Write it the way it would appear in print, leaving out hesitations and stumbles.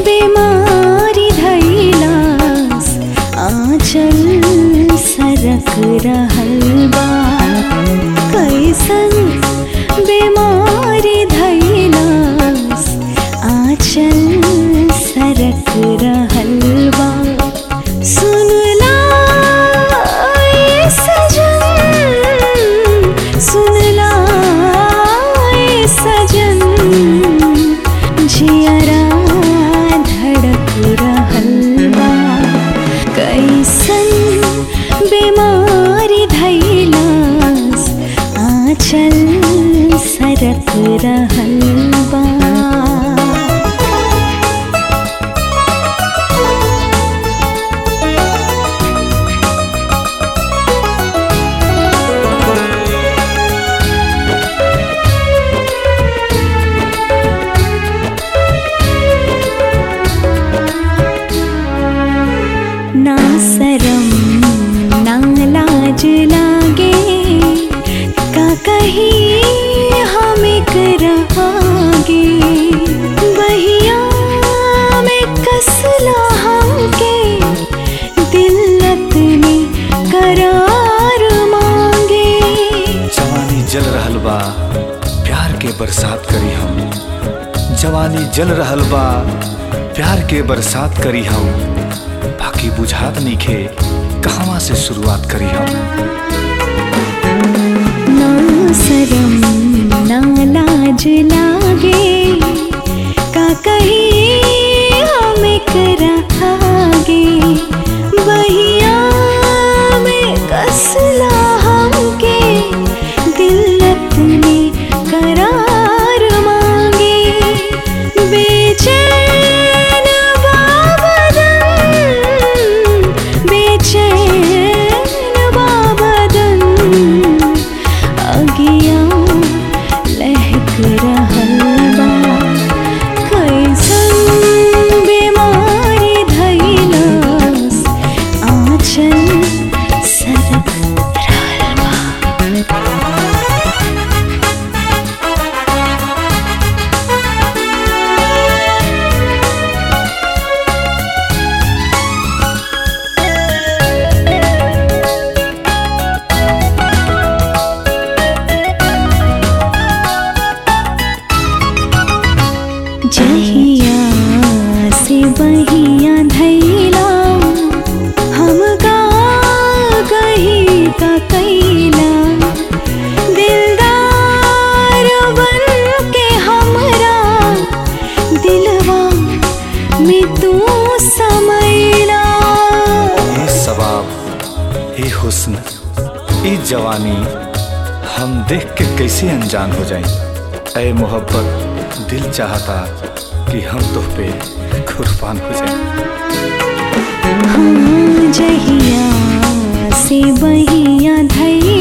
बीमारी धैलास आंचल सरक रहल बा। कैसन बीमारी धैलास आंचल सरक रहल बा। सुनला ए सजन, सुनला ए सजन, जियरा धड़क रहल बा। कैसन बीमारी धैलास आंचल सरक रहल बा। ना शरम ना लाज लागे, का कहीं हम एकरा आगे। बहिया में कसला हमके दिल अपने करार मांगे। जवानी जल रहल बा प्यार के बरसात करी हम। जवानी जल रहल बा प्यार के बरसात करी हम। बाकी बुझात नइखे कहवा से शुरुआत करी हम। ना शरम ना लाज लागे, का कहीं हम एकरा आगे। बहिया में कसला हमके दिल अपने करार मांगे। बेचैन बाबदन अगिया लहक रहल बा। कैसन बीमारी धैलास आंचल सरक रहल बा। जहिया से बहिया धैला हम गा गही का कैला। दिलदार बन के हमरा दिलवा में तू समैला। ये सवाब ये हुस्न ये जवानी हम देख के कैसे अनजान हो जाएं। ऐ मोहब्बत दिल चाहता कि हम तुह पे कुर्बान हो जाएं। हाँ जहिया से बहिया धैला